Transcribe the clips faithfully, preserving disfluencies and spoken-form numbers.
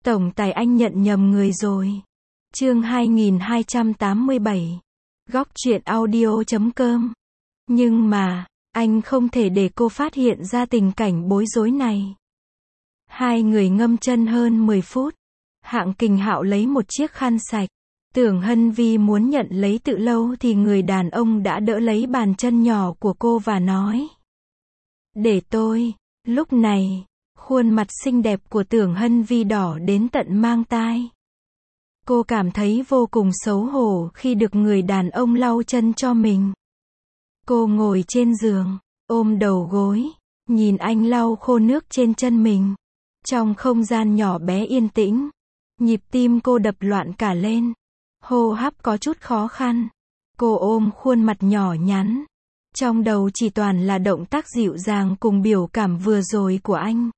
Tổng tài anh nhận nhầm người rồi. Chương hai nghìn hai trăm tám mươi bảy. Góc truyện audio chấm com. Nhưng mà, anh không thể để cô phát hiện ra tình cảnh bối rối này. Hai người ngâm chân hơn mười phút. Hạng Kình Hạo lấy một chiếc khăn sạch. Tưởng Hân Vi muốn nhận lấy tự lâu thì người đàn ông đã đỡ lấy bàn chân nhỏ của cô và nói: "Để tôi." Lúc này, khuôn mặt xinh đẹp của Tưởng Hân Vi đỏ đến tận mang tai. Cô cảm thấy vô cùng xấu hổ khi được người đàn ông lau chân cho mình. Cô ngồi trên giường, ôm đầu gối, nhìn anh lau khô nước trên chân mình. Trong không gian nhỏ bé yên tĩnh, nhịp tim cô đập loạn cả lên. Hô hấp có chút khó khăn. Cô ôm khuôn mặt nhỏ nhắn. Trong đầu chỉ toàn là động tác dịu dàng cùng biểu cảm vừa rồi của anh.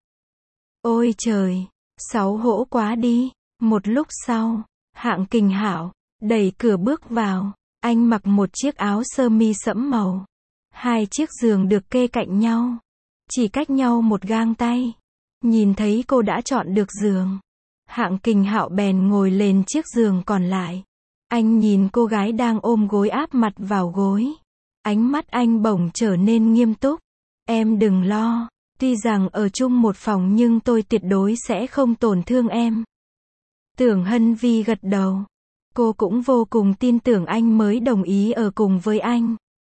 Ôi trời, xấu hổ quá đi. Một lúc sau, Hạng Kình Hạo đẩy cửa bước vào. Anh mặc một chiếc áo sơ mi sẫm màu. Hai chiếc giường được kê cạnh nhau, chỉ cách nhau một gang tay. Nhìn thấy cô đã chọn được giường, Hạng Kình Hạo bèn ngồi lên chiếc giường còn lại. Anh nhìn cô gái đang ôm gối áp mặt vào gối. Ánh mắt anh bỗng trở nên nghiêm túc. "Em đừng lo, tuy rằng ở chung một phòng nhưng tôi tuyệt đối sẽ không tổn thương em." Tưởng Hân Vi gật đầu. Cô cũng vô cùng tin tưởng anh mới đồng ý ở cùng với anh.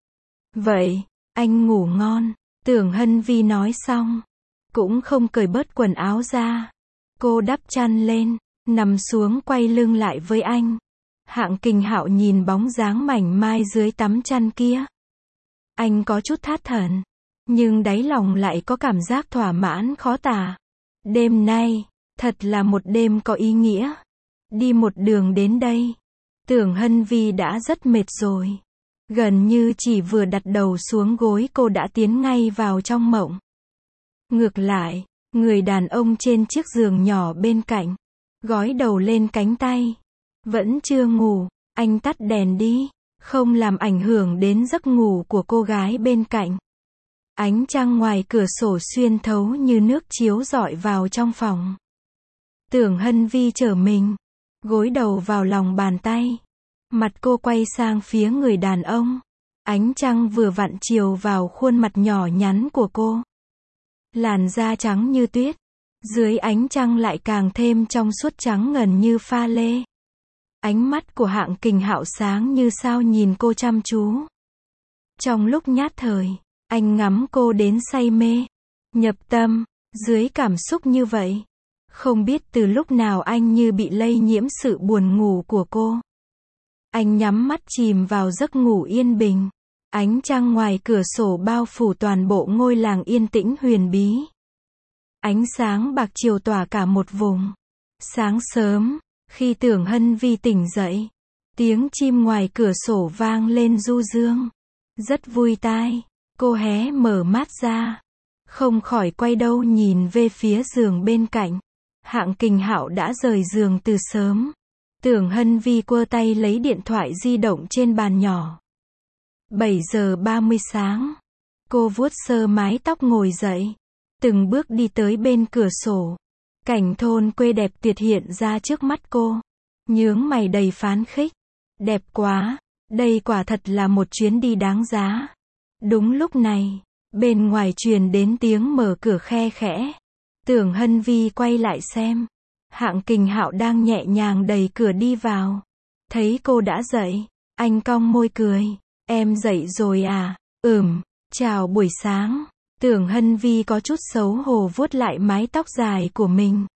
"Vậy, anh ngủ ngon." Tưởng Hân Vi nói xong, cũng không cởi bớt quần áo ra. Cô đắp chăn lên, nằm xuống quay lưng lại với anh. Hạng Kình Hạo nhìn bóng dáng mảnh mai dưới tấm chăn kia. Anh có chút thất thần, nhưng đáy lòng lại có cảm giác thỏa mãn khó tả. Đêm nay, thật là một đêm có ý nghĩa. Đi một đường đến đây, Tưởng Hân Vi đã rất mệt rồi. Gần như chỉ vừa đặt đầu xuống gối cô đã tiến ngay vào trong mộng. Ngược lại, người đàn ông trên chiếc giường nhỏ bên cạnh, gối đầu lên cánh tay. Vẫn chưa ngủ, anh tắt đèn đi, không làm ảnh hưởng đến giấc ngủ của cô gái bên cạnh. Ánh trăng ngoài cửa sổ xuyên thấu như nước chiếu rọi vào trong phòng. Tưởng Hân Vi trở mình, gối đầu vào lòng bàn tay. Mặt cô quay sang phía người đàn ông. Ánh trăng vừa vặn chiếu vào khuôn mặt nhỏ nhắn của cô. Làn da trắng như tuyết, dưới ánh trăng lại càng thêm trong suốt trắng ngần như pha lê. Ánh mắt của Hạng Kình Hạo sáng như sao nhìn cô chăm chú. Trong lúc nhát thời, anh ngắm cô đến say mê, nhập tâm, dưới cảm xúc như vậy. Không biết từ lúc nào anh như bị lây nhiễm sự buồn ngủ của cô. Anh nhắm mắt chìm vào giấc ngủ yên bình. Ánh trăng ngoài cửa sổ bao phủ toàn bộ ngôi làng yên tĩnh huyền bí. Ánh sáng bạc chiều tỏa cả một vùng. Sáng sớm, khi Tưởng Hân Vi tỉnh dậy, tiếng chim ngoài cửa sổ vang lên du dương. Rất vui tai. Cô hé mở mắt ra, không khỏi quay đầu nhìn về phía giường bên cạnh. Hạng Kình Hạo đã rời giường từ sớm. Tưởng Hân Vi quơ tay lấy điện thoại di động trên bàn nhỏ. bảy giờ ba mươi sáng. Cô vuốt sơ mái tóc ngồi dậy, từng bước đi tới bên cửa sổ. Cảnh thôn quê đẹp tuyệt hiện ra trước mắt cô. Nhướng mày đầy phán khích. Đẹp quá, đây quả thật là một chuyến đi đáng giá. Đúng lúc này, bên ngoài truyền đến tiếng mở cửa khe khẽ. Tưởng Hân Vi quay lại xem. Hạng Kình Hạo đang nhẹ nhàng đẩy cửa đi vào. Thấy cô đã dậy, anh cong môi cười. "Em dậy rồi à?" "Ừm, chào buổi sáng." Tưởng Hân Vi có chút xấu hổ vuốt lại mái tóc dài của mình.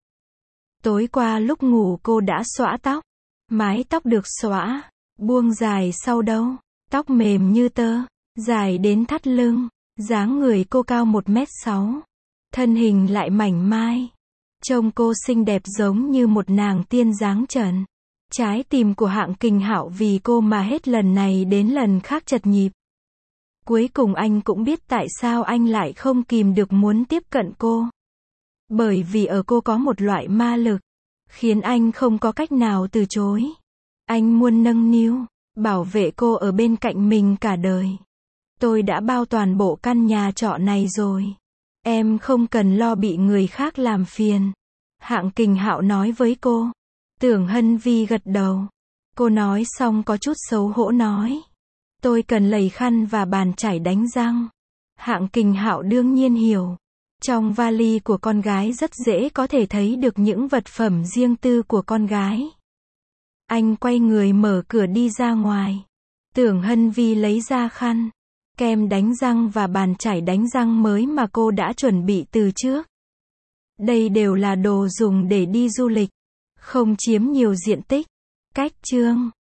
Tối qua lúc ngủ cô đã xõa tóc. Mái tóc được xõa, buông dài sau đâu. Tóc mềm như tơ, dài đến thắt lưng. Dáng người cô cao một mét sáu. Thân hình lại mảnh mai. Trông cô xinh đẹp giống như một nàng tiên dáng trần. Trái tim của Hạng Kình Hạo vì cô mà hết lần này đến lần khác chật nhịp. Cuối cùng anh cũng biết tại sao anh lại không kìm được muốn tiếp cận cô. Bởi vì ở cô có một loại ma lực, khiến anh không có cách nào từ chối. Anh muốn nâng niu, bảo vệ cô ở bên cạnh mình cả đời. "Tôi đã bao toàn bộ căn nhà trọ này rồi. Em không cần lo bị người khác làm phiền." Hạng Kình Hạo nói với cô. Tưởng Hân Vi gật đầu. Cô nói xong có chút xấu hổ nói. Tôi cần lầy khăn và bàn chải đánh răng. Hạng Kình Hạo đương nhiên hiểu. Trong vali của con gái rất dễ có thể thấy được những vật phẩm riêng tư của con gái. Anh quay người mở cửa đi ra ngoài. Tưởng Hân Vi lấy ra khăn, kem đánh răng và bàn chải đánh răng mới mà cô đã chuẩn bị từ trước. Đây đều là đồ dùng để đi du lịch, không chiếm nhiều diện tích. Cách chương